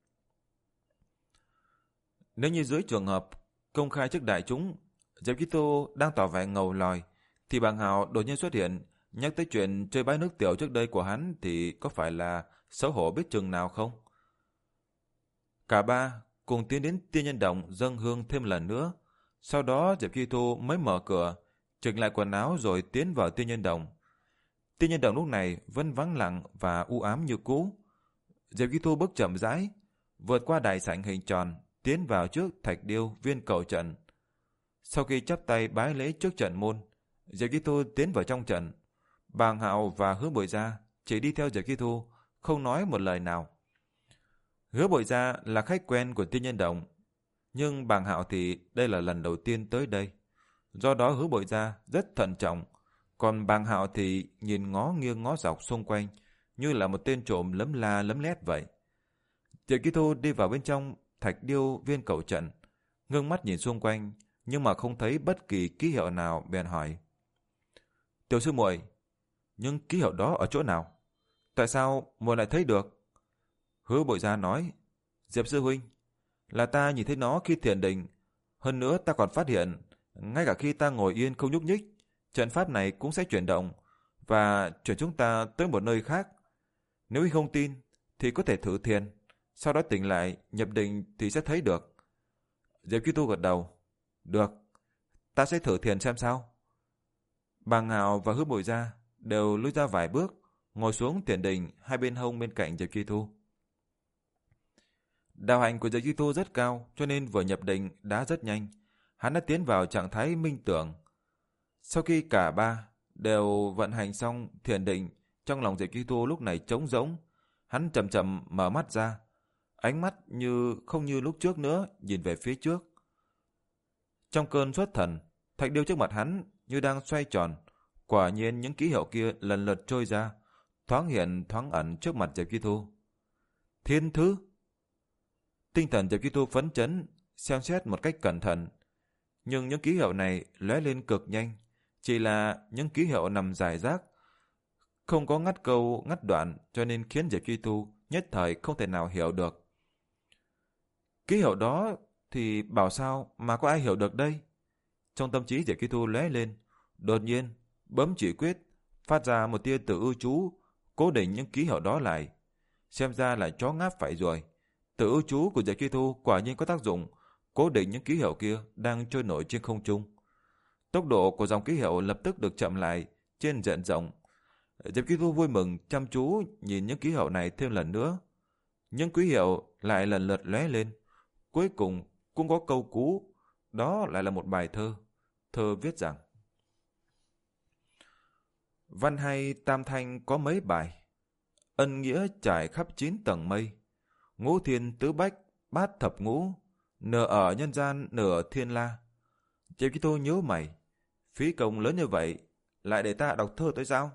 Nếu như dưới trường hợp công khai trước đại chúng, Diệp Kitô đang tỏ vẻ ngầu lòi, thì Bàng Hạo đột nhiên xuất hiện, nhắc tới chuyện chơi bãi nước tiểu trước đây của hắn thì có phải là xấu hổ biết chừng nào không? Cả ba cùng tiến đến Tiên Nhân Động dâng hương thêm lần nữa. Sau đó Diệp Kitô mới mở cửa, chỉnh lại quần áo rồi tiến vào Tiên Nhân Động. Tiên Nhân Động lúc này vẫn vắng lặng và u ám như cũ. Diệp Kitô bước chậm rãi, vượt qua đại sảnh hình tròn, tiến vào trước thạch điêu viên cầu trận. Sau khi chắp tay bái lễ trước trận môn, Diệp Kitô tiến vào trong trận. Bàng Hạo và Hứa Bội Gia chỉ đi theo Diệp Kitô, không nói một lời nào. Hứa Bội Gia là khách quen của Tiên Nhân Động, nhưng Bàng Hạo thì đây là lần đầu tiên tới đây. Do đó Hứa Bội Gia rất thận trọng, còn Bàng Hạo thì nhìn ngó nghiêng ngó dọc xung quanh, như là một tên trộm lấm la lấm lét vậy. Diệp Kitô đi vào bên trong thạch điêu viên cầu trận, ngưng mắt nhìn xung quanh, nhưng mà không thấy bất kỳ ký hiệu nào, bèn hỏi: Tiểu sư muội, nhưng ký hiệu đó ở chỗ nào? Tại sao muội lại thấy được? Hứa Bội Gia nói: Diệp sư huynh, là ta nhìn thấy nó khi thiền định. Hơn nữa ta còn phát hiện, ngay cả khi ta ngồi yên không nhúc nhích, trận pháp này cũng sẽ chuyển động và chuyển chúng ta tới một nơi khác. Nếu huynh không tin thì có thể thử thiền, sau đó tỉnh lại nhập định thì sẽ thấy được. Diệp Kitô gật đầu: Được, ta sẽ thử thiền xem sao. Bàng Hạo và Hứa Bội Gia đều lùi ra vài bước, ngồi xuống thiền định hai bên hông bên cạnh Diệp Kitô. Đạo hạnh của Diệp Kitô rất cao, cho nên vừa nhập định đã rất nhanh. Hắn đã tiến vào trạng thái minh tưởng. Sau khi cả ba đều vận hành xong thiền định, trong lòng Diệp Kitô lúc này trống rỗng. Hắn chậm chậm mở mắt ra, ánh mắt như không như lúc trước nữa, nhìn về phía trước. Trong cơn xuất thần, thạch điêu trước mặt hắn như đang xoay tròn. Quả nhiên những ký hiệu kia lần lượt trôi ra, thoáng hiện thoáng ẩn trước mặt Diệp Kitô. Thiên thư. Tinh thần Diệp Kitô phấn chấn, xem xét một cách cẩn thận. Nhưng những ký hiệu này lóe lên cực nhanh, chỉ là những ký hiệu nằm rải rác, không có ngắt câu ngắt đoạn, cho nên khiến Diệp Kitô nhất thời không thể nào hiểu được. Ký hiệu đó thì bảo sao mà có ai hiểu được đây? Trong tâm trí Diệp Kitô lóe lên, đột nhiên bấm chỉ quyết, phát ra một tia tử ưu chú, cố định những ký hiệu đó lại. Xem ra là chó ngáp phải rồi. Tử ưu chú của Diệp Kitô quả nhiên có tác dụng, cố định những ký hiệu kia đang trôi nổi trên không trung. Tốc độ của dòng ký hiệu lập tức được chậm lại trên diện rộng. Diệp Kitô vui mừng chăm chú nhìn những ký hiệu này thêm lần nữa. Những ký hiệu lại lần lượt lóe lên. Cuối cùng cũng có câu cú, đó lại là một bài thơ. Thơ viết rằng: Văn hay tam thanh có mấy bài, ân nghĩa trải khắp chín tầng mây. Ngũ thiên tứ bách bát thập ngũ, nửa ở nhân gian nửa thiên la. Diệp Kitô nhớ mày, phí công lớn như vậy lại để ta đọc thơ tới sao?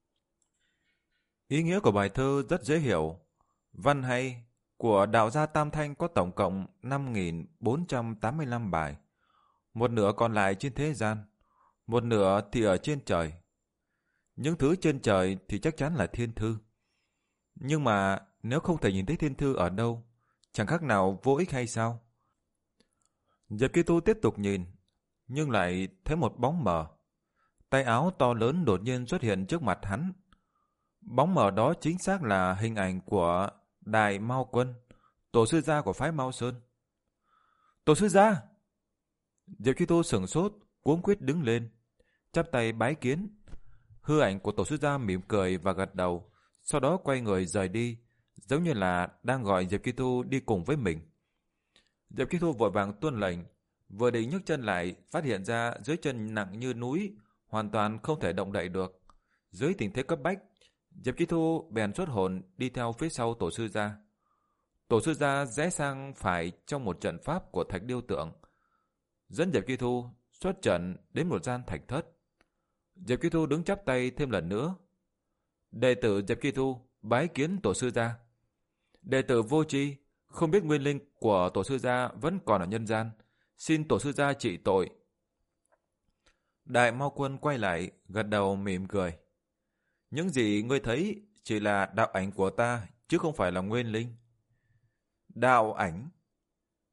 Ý nghĩa của bài thơ rất dễ hiểu. Văn hay của đạo gia Tam Thanh có tổng cộng năm nghìn bốn trăm tám mươi lăm bài. Một nửa còn lại trên thế gian, một nửa thì ở trên trời. Những thứ trên trời thì chắc chắn là thiên thư. Nhưng mà nếu không thể nhìn thấy thiên thư ở đâu, chẳng khác nào vô ích hay sao? Diệp Kitô tiếp tục nhìn, nhưng lại thấy một bóng mờ. Tay áo to lớn đột nhiên xuất hiện trước mặt hắn. Bóng mờ đó chính xác là hình ảnh của Đại Mao Quân, tổ sư gia của phái Mao Sơn. Tổ sư gia! Diệp Kitô sửng sốt, cuống quýt đứng lên, chắp tay bái kiến. Hư ảnh của tổ sư gia mỉm cười và gật đầu, sau đó quay người rời đi, giống như là đang gọi Diệp Kitô đi cùng với mình. Diệp Kitô vội vàng tuân lệnh, vừa định nhấc chân lại, phát hiện ra dưới chân nặng như núi, hoàn toàn không thể động đậy được. Dưới tình thế cấp bách, Diệp Kitô bèn xuất hồn đi theo phía sau tổ sư gia. Tổ sư gia rẽ sang phải trong một trận pháp của thạch điêu tượng, dẫn Diệp Kitô xuất trận đến một gian thạch thất. Diệp Kitô đứng chắp tay thêm lần nữa. Đệ tử Diệp Kitô bái kiến tổ sư gia. Đệ tử vô tri, không biết nguyên linh của tổ sư gia vẫn còn ở nhân gian, xin tổ sư gia trị tội. Đại Mao Quân quay lại, gật đầu mỉm cười. Những gì ngươi thấy chỉ là đạo ảnh của ta, chứ không phải là nguyên linh. Đạo ảnh?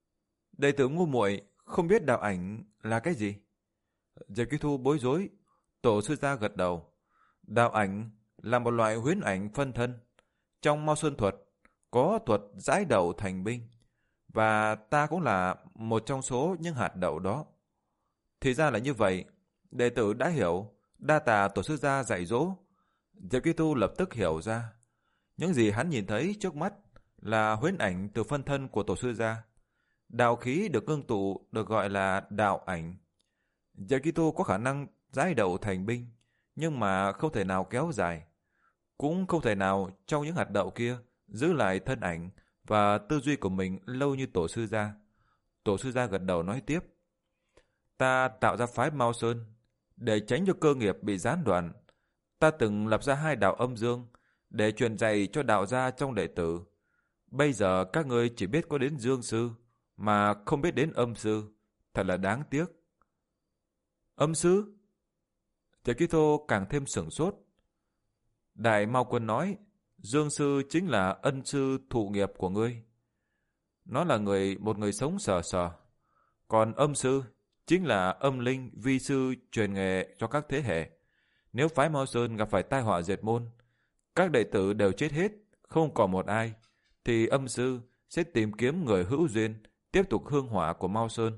Đệ tử ngu muội không biết đạo ảnh là cái gì. Diệp Kỳ Thu bối rối. Tổ sư gia gật đầu. Đạo ảnh là một loại huyễn ảnh phân thân. Trong Mao Sơn thuật có thuật giải đậu thành binh, và ta cũng là một trong số những hạt đậu đó. Thì ra là như vậy. Đệ tử đã hiểu. Đa tạ tổ sư gia dạy dỗ. Diệp Kỳ Tu lập tức hiểu ra. Những gì hắn nhìn thấy trước mắt là huyễn ảnh từ phân thân của tổ sư gia. Đạo khí được ngưng tụ được gọi là đạo ảnh. Diệp Kỳ Tu có khả năng giải đậu thành binh, nhưng mà không thể nào kéo dài. Cũng không thể nào trong những hạt đậu kia giữ lại thân ảnh và tư duy của mình lâu như tổ sư gia. Tổ sư gia gật đầu nói tiếp. Ta tạo ra phái Mao Sơn để tránh cho cơ nghiệp bị gián đoạn. Ta từng lập ra hai đạo âm dương để truyền dạy cho đạo gia trong đệ tử. Bây giờ các ngươi chỉ biết có đến dương sư mà không biết đến âm sư. Thật là đáng tiếc. Âm sư? Trần Ký Thô càng thêm sửng sốt. Đại Mao Quân nói, dương sư chính là ân sư thụ nghiệp của ngươi. Nó là người một người sống sờ sờ. Còn âm sư chính là âm linh vi sư truyền nghề cho các thế hệ. Nếu phái Mao Sơn gặp phải tai họa diệt môn, các đệ tử đều chết hết, không còn một ai, thì âm sư sẽ tìm kiếm người hữu duyên tiếp tục hương hỏa của Mao Sơn.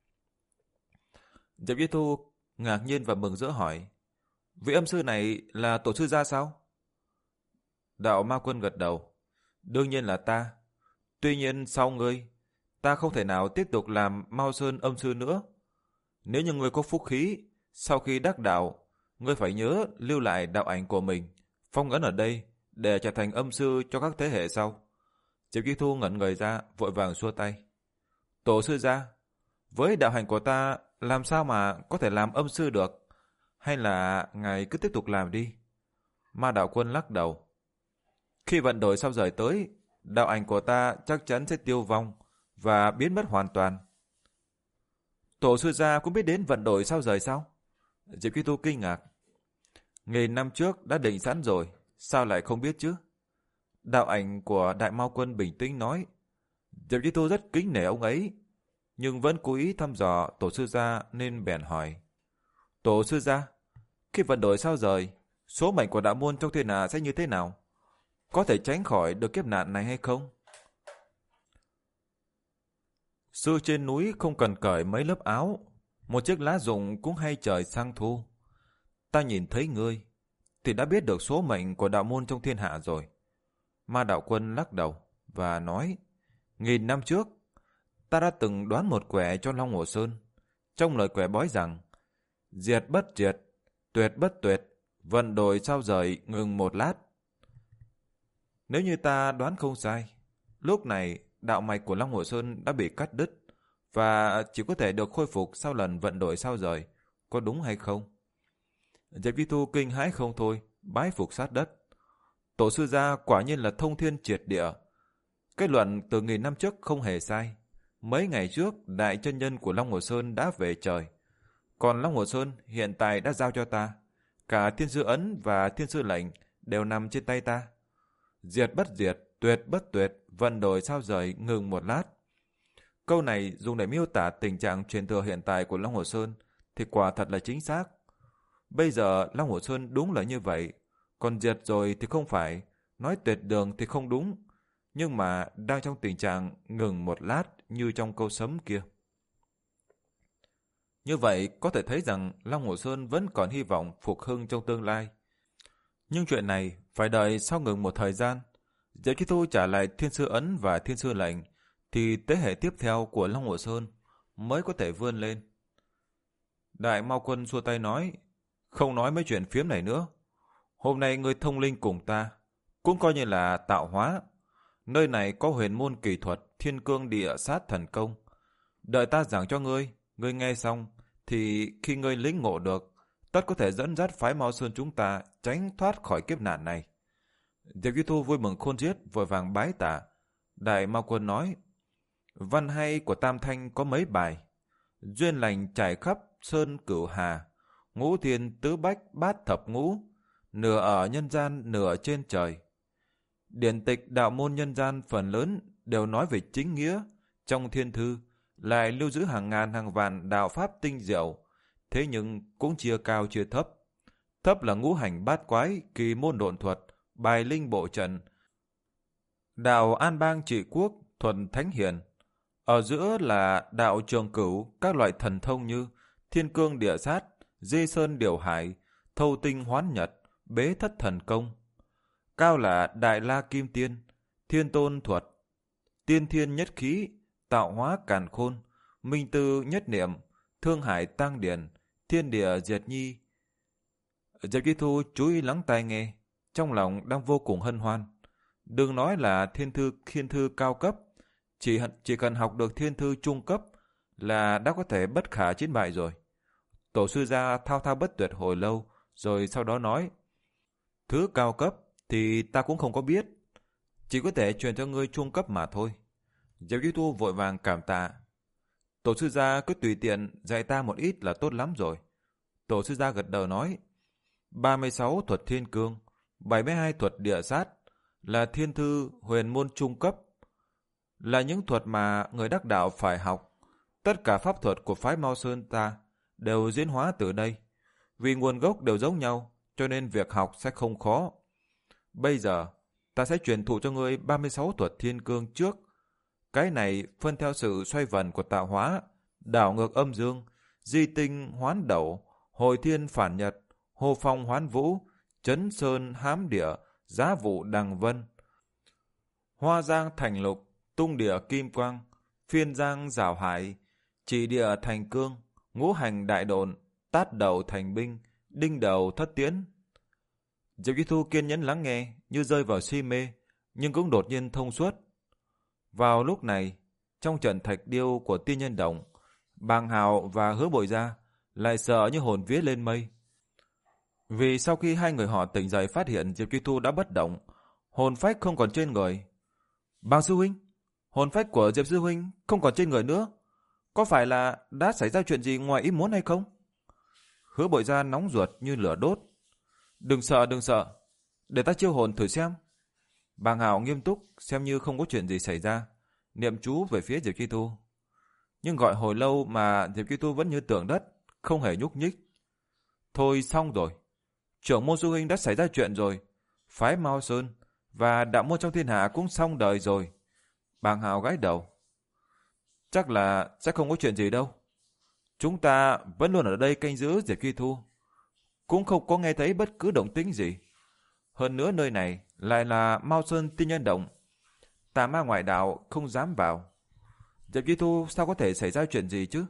Diệp Duy Thu ngạc nhiên và mừng rỡ hỏi, vị âm sư này là tổ sư gia sao? Đạo Ma Quân gật đầu, đương nhiên là ta. Tuy nhiên sau ngươi, ta không thể nào tiếp tục làm Mao Sơn âm sư nữa. Nếu như ngươi có phúc khí, sau khi đắc đạo, ngươi phải nhớ lưu lại đạo ảnh của mình, phong ấn ở đây để trở thành âm sư cho các thế hệ sau. Diệp Kỳ Thu ngẩn người ra, vội vàng xua tay. Tổ sư gia, với đạo hành của ta làm sao mà có thể làm âm sư được? Hay là ngài cứ tiếp tục làm đi? Ma Đạo Quân lắc đầu. Khi vận đổi sao rời tới, đạo ảnh của ta chắc chắn sẽ tiêu vong và biến mất hoàn toàn. Tổ sư gia cũng biết đến vận đổi sao rời sao? Diệp Kỳ Tu kinh ngạc. Nghìn năm trước đã định sẵn rồi, sao lại không biết chứ? Đạo ảnh của Đại Mao Quân bình tĩnh nói. Diệp Kỳ Tu rất kính nể ông ấy, nhưng vẫn cố ý thăm dò tổ sư gia nên bèn hỏi. Tổ sư gia, khi vận đổi sao rời, số mệnh của đạo môn trong thiên hạ sẽ như thế nào? Có thể tránh khỏi được kiếp nạn này hay không? Sư trên núi không cần cởi mấy lớp áo, một chiếc lá rụng cũng hay trời sang thu. Ta nhìn thấy ngươi thì đã biết được số mệnh của đạo môn trong thiên hạ rồi. Ma Đạo Quân lắc đầu và nói, nghìn năm trước ta đã từng đoán một quẻ cho Long Hồ Sơn. Trong lời quẻ bói rằng, diệt bất diệt, tuyệt bất tuyệt, vận đổi sao rời ngừng một lát. Nếu như ta đoán không sai, lúc này đạo mạch của Long Hồ Sơn đã bị cắt đứt và chỉ có thể được khôi phục sau lần vận đổi sao rời, có đúng hay không? Diệp Vi Thu kinh hãi không thôi, bái phục sát đất. Tổ sư gia quả nhiên là thông thiên triệt địa. Kết luận từ nghìn năm trước không hề sai. Mấy ngày trước, đại chân nhân của Long Hồ Sơn đã về trời. Còn Long Hồ Sơn hiện tại đã giao cho ta. Cả thiên sư ấn và thiên sư lệnh đều nằm trên tay ta. Diệt bất diệt, tuyệt bất tuyệt, vận đổi sao rời ngừng một lát. Câu này dùng để miêu tả tình trạng truyền thừa hiện tại của Long Hồ Sơn thì quả thật là chính xác. Bây giờ Long Hồ Sơn đúng là như vậy, còn diệt rồi thì không phải, nói tuyệt đường thì không đúng, nhưng mà đang trong tình trạng ngừng một lát như trong câu sấm kia. Như vậy có thể thấy rằng Long Hồ Sơn vẫn còn hy vọng phục hưng trong tương lai. Nhưng chuyện này phải đợi sau ngừng một thời gian. Diệp Chi Thu trả lại thiên sư ấn và thiên sư lệnh, thì thế hệ tiếp theo của Long Hồ Sơn mới có thể vươn lên. Đại Mao Quân xua tay nói, không nói mấy chuyện phiếm này nữa. Hôm nay ngươi thông linh cùng ta, cũng coi như là tạo hóa. Nơi này có huyền môn kỳ thuật thiên cương địa sát thần công. Đợi ta giảng cho ngươi, ngươi nghe xong, thì khi ngươi lĩnh ngộ được, tất có thể dẫn dắt phái Mao Sơn chúng ta tránh thoát khỏi kiếp nạn này. Diệp Duy Thu vui mừng khôn xiết, vội vàng bái tạ. Đại Mao Quân nói, văn hay của Tam Thanh có mấy bài. Duyên lành trải khắp sơn cửu hà, ngũ thiên tứ bách bát thập ngũ, nửa ở nhân gian nửa trên trời. Điển tịch đạo môn nhân gian phần lớn đều nói về chính nghĩa. Trong thiên thư, lại lưu giữ hàng ngàn hàng vạn đạo pháp tinh diệu, thế nhưng cũng chia cao chia thấp. Thấp là ngũ hành bát quái, kỳ môn độn thuật, bài linh bộ trận, đạo an bang trị quốc, thuần thánh hiền. Ở giữa là đạo trường cửu, các loại thần thông như thiên cương địa sát, di sơn điều hải, thâu tinh hoán nhật, bế thất thần công. Cao là đại la kim tiên, thiên tôn thuật, tiên thiên nhất khí, tạo hóa càn khôn, minh tư nhất niệm, thương hải tăng điển, thiên địa diệt nhi. Diệp Chi Thu chú ý lắng tai nghe, trong lòng đang vô cùng hân hoan. Đừng nói là thiên thư thiên thư cao cấp, chỉ chỉ cần học được thiên thư trung cấp là đã có thể bất khả chiến bại rồi. Tổ sư gia thao thao bất tuyệt hồi lâu, rồi sau đó nói: thứ cao cấp thì ta cũng không có biết, chỉ có thể truyền cho ngươi trung cấp mà thôi. Diệp Chi Thu vội vàng cảm tạ: tổ sư gia cứ tùy tiện dạy ta một ít là tốt lắm rồi. Tổ sư gia gật đầu nói: ba mươi sáu thuật thiên cương, bảy mươi hai thuật địa sát là thiên thư huyền môn trung cấp, là những thuật mà người đắc đạo phải học. Tất cả pháp thuật của phái Mao Sơn ta đều diễn hóa từ đây. Vì nguồn gốc đều giống nhau, cho nên việc học sẽ không khó. Bây giờ, ta sẽ truyền thụ cho ngươi ba mươi sáu thuật thiên cương trước. Cái này phân theo sự xoay vần của tạo hóa, đảo ngược âm dương, di tinh hoán đẩu, hồi thiên phản nhật, hồ phong hoán vũ, chấn sơn hám địa, giá vụ đằng vân. Hoa giang thành lục, tung địa kim quang, phiên giang rào hải, chỉ địa thành cương, ngũ hành đại độn, tát đầu thành binh, đinh đầu thất tiễn. Diệp Chi Thu kiên nhẫn lắng nghe, như rơi vào si mê, nhưng cũng đột nhiên thông suốt. Vào lúc này, trong trận thạch điêu của tiên nhân động, Bàng Hào và Hứa Bội Gia lại sợ như hồn vía lên mây. Vì sau khi hai người họ tỉnh dậy phát hiện Diệp Chi Thu đã bất động, hồn phách không còn trên người. Bàng sư huynh, hồn phách của Diệp sư huynh không còn trên người nữa, có phải là đã xảy ra chuyện gì ngoài ý muốn hay không? Hứa Bội Gia nóng ruột như lửa đốt. Đừng sợ, đừng sợ, để ta chiêu hồn thử xem. Bàng Hào nghiêm túc, xem như không có chuyện gì xảy ra, niệm chú về phía Diệp Chi Thu. Nhưng gọi hồi lâu mà Diệp Chi Thu vẫn như tượng đất, không hề nhúc nhích. Thôi xong rồi, trưởng môn sư huynh đã xảy ra chuyện rồi, phái Mao Sơn và đạo môn trong thiên hạ cũng xong đời rồi. Bàng Hào gãi đầu. Chắc là sẽ không có chuyện gì đâu. Chúng ta vẫn luôn ở đây canh giữ Diệp Chi Thu, cũng không có nghe thấy bất cứ động tĩnh gì. Hơn nữa nơi này lại là Mao Sơn tiên nhân động, tà ma ngoại đạo không dám vào. Diệp Chi Thu sao có thể xảy ra chuyện gì chứ?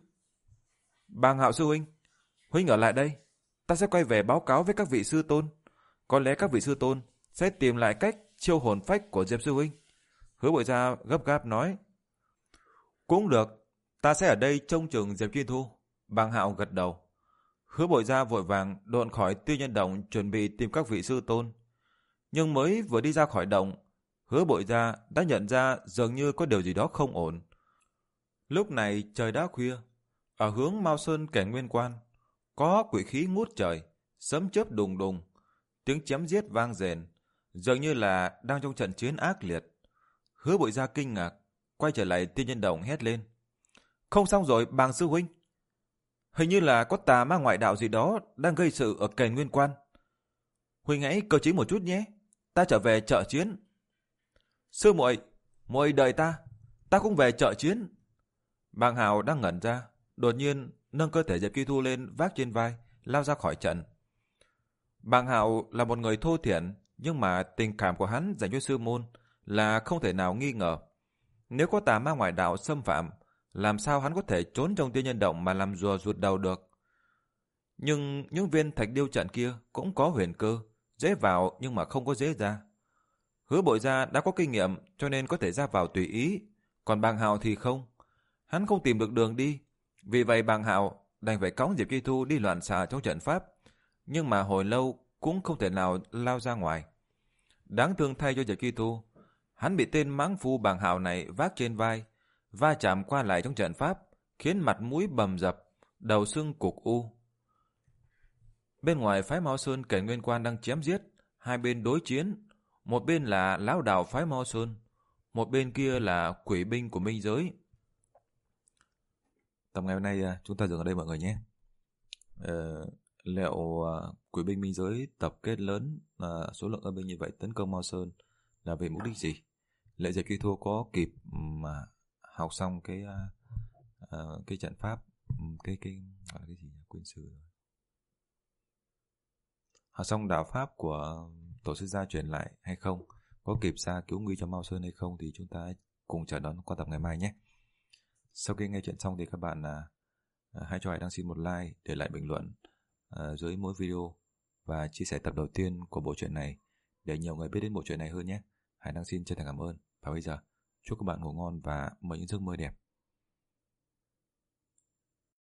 Bàng Hạo sư huynh, huynh ở lại đây, ta sẽ quay về báo cáo với các vị sư tôn. Có lẽ các vị sư tôn sẽ tìm lại cách chiêu hồn phách của Diệp sư huynh. Hứa Bội Gia gấp gáp nói. Cũng được, ta sẽ ở đây trông chừng Diệp Chi Thu. Bàng Hạo gật đầu. Hứa Bội Gia vội vàng độn khỏi tiên nhân động chuẩn bị tìm các vị sư tôn. Nhưng mới vừa đi ra khỏi động, Hứa Bội Gia đã nhận ra dường như có điều gì đó không ổn. Lúc này trời đã khuya, ở hướng Mao Sơn Kẻ Nguyên Quan có quỷ khí ngút trời, sấm chớp đùng đùng, tiếng chém giết vang rền, dường như là đang trong trận chiến ác liệt. Hứa Bội Gia kinh ngạc, quay trở lại tiên nhân động hét lên. Không xong rồi Bàng sư huynh, hình như là có tà ma ngoại đạo gì đó đang gây sự ở Kẻ Nguyên Quan. Huynh hãy cơ trí một chút nhé, ta trở về trợ chiến. Sư muội, muội đợi ta, ta cũng về trợ chiến. Bàng Hào đang ngẩn ra, đột nhiên nâng cơ thể Diệp Chi Thu lên vác trên vai, lao ra khỏi trận. Bàng Hào là một người thô thiển, nhưng mà tình cảm của hắn dành cho sư môn là không thể nào nghi ngờ. Nếu có tà ma ngoại đạo xâm phạm, làm sao hắn có thể trốn trong tiên nhân động mà làm rùa rụt đầu được? Nhưng những viên thạch điêu trận kia cũng có huyền cơ, dễ vào nhưng mà không có dễ ra. Hứa Bội Gia đã có kinh nghiệm cho nên có thể ra vào tùy ý, còn Bàng Hào thì không. Hắn không tìm được đường đi, vì vậy Bàng Hào đành phải cõng Diệp Chi Thu đi loạn xạ trong trận pháp, nhưng mà hồi lâu cũng không thể nào lao ra ngoài. Đáng thương thay cho Diệp Chi Thu, hắn bị tên mãng phu Bàng Hào này vác trên vai, va chạm qua lại trong trận pháp, khiến mặt mũi bầm dập, đầu sưng cục u. Bên ngoài phái Mao Sơn Kẻ Nguyên Quan đang chém giết, hai bên đối chiến, một bên là lão đạo phái Mao Sơn, một bên kia là quỷ binh của Minh Giới. Tập ngày hôm nay à, chúng ta dừng ở đây mọi người nhé. Ờ, liệu à, Quỷ binh minh giới tập kết lớn à, số lượng âm binh như vậy tấn công Mao Sơn là vì mục đích gì? Lệ Diệp Kỳ Thua có kịp mà học xong cái à, à, cái trận pháp ừm, cái cái gọi là cái gì nhỉ? Quên sử rồi. Học xong đạo pháp của tổ sư gia truyền lại hay không? Có kịp xa cứu nguy cho Mao Sơn hay không thì chúng ta cùng chờ đón qua tập ngày mai nhé. Sau khi nghe chuyện xong thì các bạn à, hãy cho Hải đăng xin một like, để lại bình luận à, dưới mỗi video và chia sẻ tập đầu tiên của bộ truyện này để nhiều người biết đến bộ truyện này hơn nhé. Hải đăng xin chân thành cảm ơn. Và bây giờ chúc các bạn ngủ ngon và mơ những giấc mơ đẹp.